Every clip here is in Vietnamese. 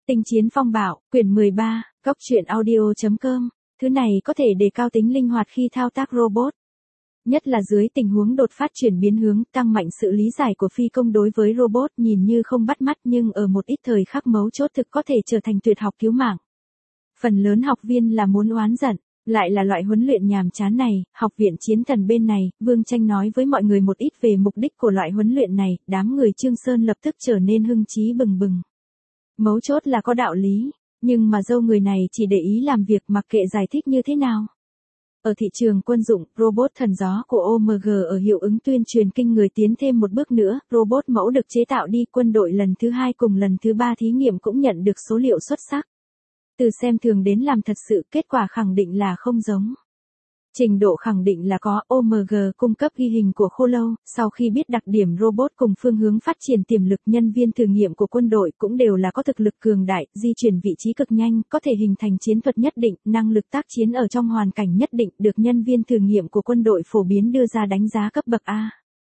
Tinh chiến phong bạo, quyển 13, Góc truyện audio.com. Thứ này có thể đề cao tính linh hoạt khi thao tác robot. Nhất là dưới tình huống đột phát chuyển biến hướng, tăng mạnh sự lý giải của phi công đối với robot, nhìn như không bắt mắt nhưng ở một ít thời khắc mấu chốt thực có thể trở thành tuyệt học cứu mạng. Phần lớn học viên là muốn oán giận, lại là loại huấn luyện nhàm chán này. Học viện Chiến Thần bên này, Vương Tranh nói với mọi người một ít về mục đích của loại huấn luyện này, đám người Trương Sơn lập tức trở nên hưng trí bừng bừng. Mấu chốt là có đạo lý, nhưng mà dâu người này chỉ để ý làm việc mặc kệ giải thích như thế nào. Ở thị trường quân dụng, robot thần gió của OMG ở hiệu ứng tuyên truyền kinh người tiến thêm một bước nữa, robot mẫu được chế tạo đi quân đội lần thứ 2 cùng lần thứ 3 thí nghiệm cũng nhận được số liệu xuất sắc. Từ xem thường đến làm thật sự, kết quả khẳng định là không giống. Trình độ khẳng định là có. OMG cung cấp ghi hình của khô lâu, sau khi biết đặc điểm robot cùng phương hướng phát triển tiềm lực, nhân viên thử nghiệm của quân đội cũng đều là có thực lực cường đại, di chuyển vị trí cực nhanh, có thể hình thành chiến thuật nhất định, năng lực tác chiến ở trong hoàn cảnh nhất định, được nhân viên thử nghiệm của quân đội phổ biến đưa ra đánh giá cấp bậc A.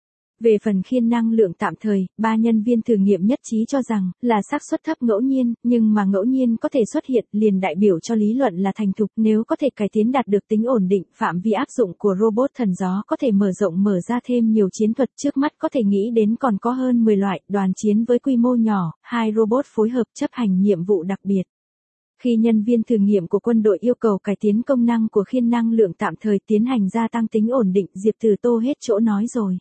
Về phần khiên năng lượng tạm thời, 3 nhân viên thử nghiệm nhất trí cho rằng là xác suất thấp ngẫu nhiên, nhưng mà ngẫu nhiên có thể xuất hiện liền đại biểu cho lý luận là thành thục. Nếu có thể cải tiến đạt được tính ổn định, phạm vi áp dụng của robot thần gió có thể mở rộng, mở ra thêm nhiều chiến thuật. Trước mắt có thể nghĩ đến còn có hơn 10 loại đoàn chiến với quy mô nhỏ, 2 robot phối hợp chấp hành nhiệm vụ đặc biệt. Khi nhân viên thử nghiệm của quân đội yêu cầu cải tiến công năng của khiên năng lượng tạm thời tiến hành gia tăng tính ổn định, Diệp Tử Tô hết chỗ nói rồi.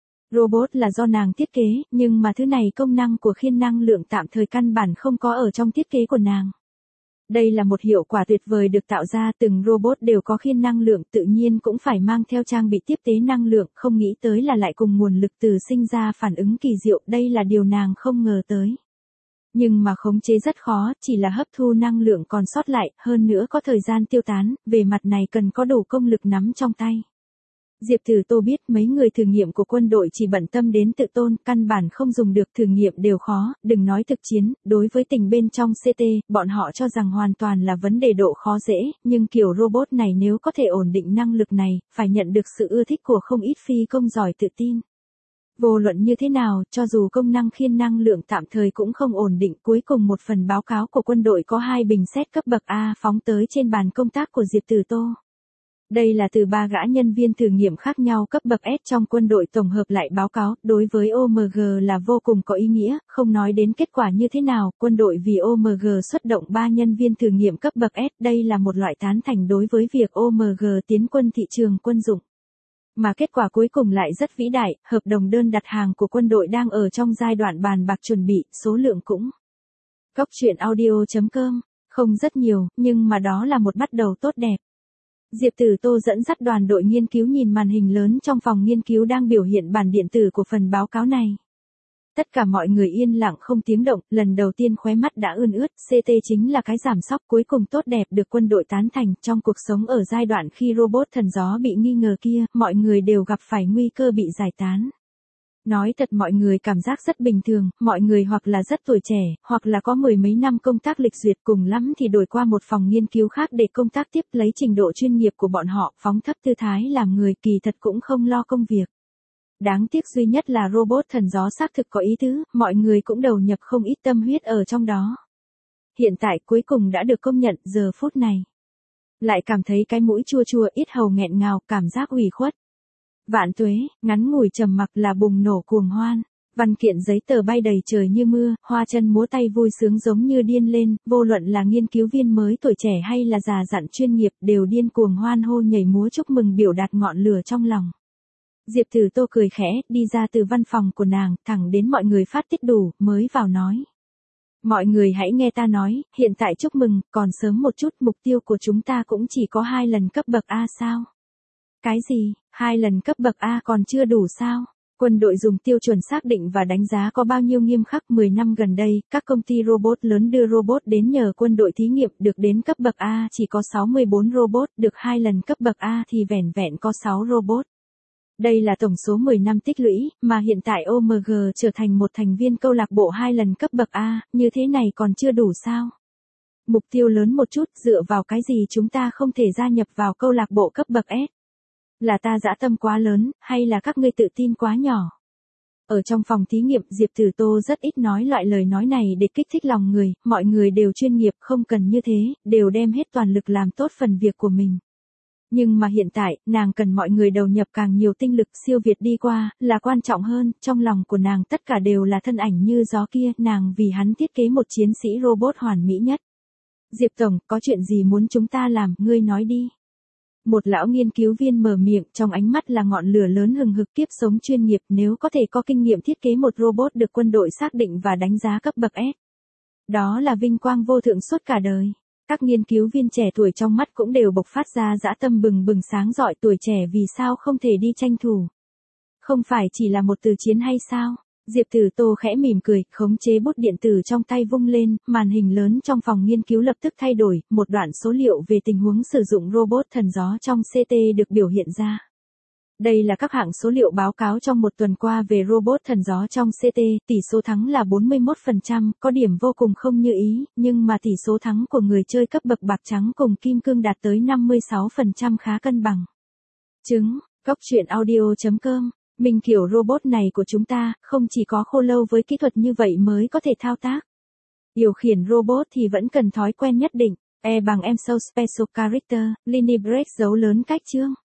Robot là do nàng thiết kế, nhưng mà thứ này công năng của khiên năng lượng tạm thời căn bản không có ở trong thiết kế của nàng. Đây là một hiệu quả tuyệt vời được tạo ra, từng robot đều có khiên năng lượng, tự nhiên cũng phải mang theo trang bị tiếp tế năng lượng, không nghĩ tới là lại cùng nguồn lực từ sinh ra phản ứng kỳ diệu, đây là điều nàng không ngờ tới. Nhưng mà khống chế rất khó, chỉ là hấp thu năng lượng còn sót lại, hơn nữa có thời gian tiêu tán, về mặt này cần có đủ công lực nắm trong tay. Diệp Tử Tô biết mấy người thử nghiệm của quân đội chỉ bận tâm đến tự tôn, căn bản không dùng được, thử nghiệm đều khó, đừng nói thực chiến. Đối với tình bên trong CT, bọn họ cho rằng hoàn toàn là vấn đề độ khó dễ, nhưng kiểu robot này nếu có thể ổn định năng lực này, phải nhận được sự ưa thích của không ít phi công giỏi tự tin. Vô luận như thế nào, cho dù công năng khiên năng lượng tạm thời cũng không ổn định, cuối cùng một phần báo cáo của quân đội có 2 bình xét cấp bậc A phóng tới trên bàn công tác của Diệp Tử Tô. Đây là từ 3 gã nhân viên thử nghiệm khác nhau cấp bậc S trong quân đội tổng hợp lại báo cáo, đối với OMG là vô cùng có ý nghĩa, không nói đến kết quả như thế nào, quân đội vì OMG xuất động 3 nhân viên thử nghiệm cấp bậc S, đây là một loại tán thành đối với việc OMG tiến quân thị trường quân dụng. Mà kết quả cuối cùng lại rất vĩ đại, hợp đồng đơn đặt hàng của quân đội đang ở trong giai đoạn bàn bạc chuẩn bị, số lượng cũng. Góc truyện audio.com, không rất nhiều, nhưng mà đó là một bắt đầu tốt đẹp. Diệp Tử Tô dẫn dắt đoàn đội nghiên cứu nhìn màn hình lớn trong phòng nghiên cứu đang biểu hiện bản điện tử của phần báo cáo này. Tất cả mọi người yên lặng không tiếng động, lần đầu tiên khóe mắt đã ươn ướt, CT chính là cái giảm sóc cuối cùng tốt đẹp được quân đội tán thành. Trong cuộc sống ở giai đoạn khi robot thần gió bị nghi ngờ kia, mọi người đều gặp phải nguy cơ bị giải tán. Nói thật mọi người cảm giác rất bình thường, mọi người hoặc là rất tuổi trẻ, hoặc là có 10 mấy năm công tác lịch duyệt, cùng lắm thì đổi qua một phòng nghiên cứu khác để công tác tiếp, lấy trình độ chuyên nghiệp của bọn họ, phóng thấp tư thái làm người, kỳ thật cũng không lo công việc. Đáng tiếc duy nhất là robot thần gió xác thực có ý tứ, mọi người cũng đầu nhập không ít tâm huyết ở trong đó. Hiện tại cuối cùng đã được công nhận, giờ phút này. Lại cảm thấy cái mũi chua chua, yết hầu nghẹn ngào, cảm giác ủy khuất. Vạn tuế, ngắn ngủi trầm mặc là bùng nổ cuồng hoan. Văn kiện giấy tờ bay đầy trời như mưa, hoa chân múa tay vui sướng giống như điên lên, vô luận là nghiên cứu viên mới tuổi trẻ hay là già dặn chuyên nghiệp đều điên cuồng hoan hô nhảy múa chúc mừng, biểu đạt ngọn lửa trong lòng. Diệp Tử Tô cười khẽ, đi ra từ văn phòng của nàng, thẳng đến mọi người phát tiết đủ, mới vào nói. Mọi người hãy nghe ta nói, hiện tại chúc mừng, còn sớm một chút, mục tiêu của chúng ta cũng chỉ có 2 lần cấp bậc A sao? Cái gì, 2 lần cấp bậc A còn chưa đủ sao? Quân đội dùng tiêu chuẩn xác định và đánh giá có bao nhiêu nghiêm khắc. 10 năm gần đây, các công ty robot lớn đưa robot đến nhờ quân đội thí nghiệm, được đến cấp bậc A chỉ có 64 robot, được 2 lần cấp bậc A thì vẻn vẹn có 6 robot. Đây là tổng số 10 năm tích lũy, mà hiện tại OMG trở thành một thành viên câu lạc bộ 2 lần cấp bậc A, như thế này còn chưa đủ sao? Mục tiêu lớn một chút, dựa vào cái gì chúng ta không thể gia nhập vào câu lạc bộ cấp bậc S? Là ta dã tâm quá lớn, hay là các ngươi tự tin quá nhỏ? Ở trong phòng thí nghiệm, Diệp Tử Tô rất ít nói loại lời nói này để kích thích lòng người, mọi người đều chuyên nghiệp, không cần như thế, đều đem hết toàn lực làm tốt phần việc của mình. Nhưng mà hiện tại, nàng cần mọi người đầu nhập càng nhiều tinh lực, siêu việt đi qua, là quan trọng hơn, trong lòng của nàng tất cả đều là thân ảnh như gió kia, nàng vì hắn thiết kế một chiến sĩ robot hoàn mỹ nhất. Diệp Tổng, có chuyện gì muốn chúng ta làm, ngươi nói đi. Một lão nghiên cứu viên mở miệng, trong ánh mắt là ngọn lửa lớn hừng hực, kiếp sống chuyên nghiệp, nếu có thể có kinh nghiệm thiết kế một robot được quân đội xác định và đánh giá cấp bậc S. Đó là vinh quang vô thượng suốt cả đời. Các nghiên cứu viên trẻ tuổi trong mắt cũng đều bộc phát ra dã tâm bừng bừng sáng rọi, tuổi trẻ vì sao không thể đi tranh thủ. Không phải chỉ là một từ chiến hay sao? Diệp Tử Tô khẽ mỉm cười, khống chế bút điện tử trong tay vung lên, màn hình lớn trong phòng nghiên cứu lập tức thay đổi, một đoạn số liệu về tình huống sử dụng robot thần gió trong CT được biểu hiện ra. Đây là các hạng số liệu báo cáo trong một tuần qua về robot thần gió trong CT, tỷ số thắng là 41%, có điểm vô cùng không như ý, nhưng mà tỷ số thắng của người chơi cấp bậc bạc trắng cùng kim cương đạt tới 56% khá cân bằng. Chứng, Cóc truyện audio.com. Mình kiểu robot này của chúng ta, không chỉ có khô lâu với kỹ thuật như vậy mới có thể thao tác. Điều khiển robot thì vẫn cần thói quen nhất định. E bằng M so special character, Linie break dấu lớn cách chương.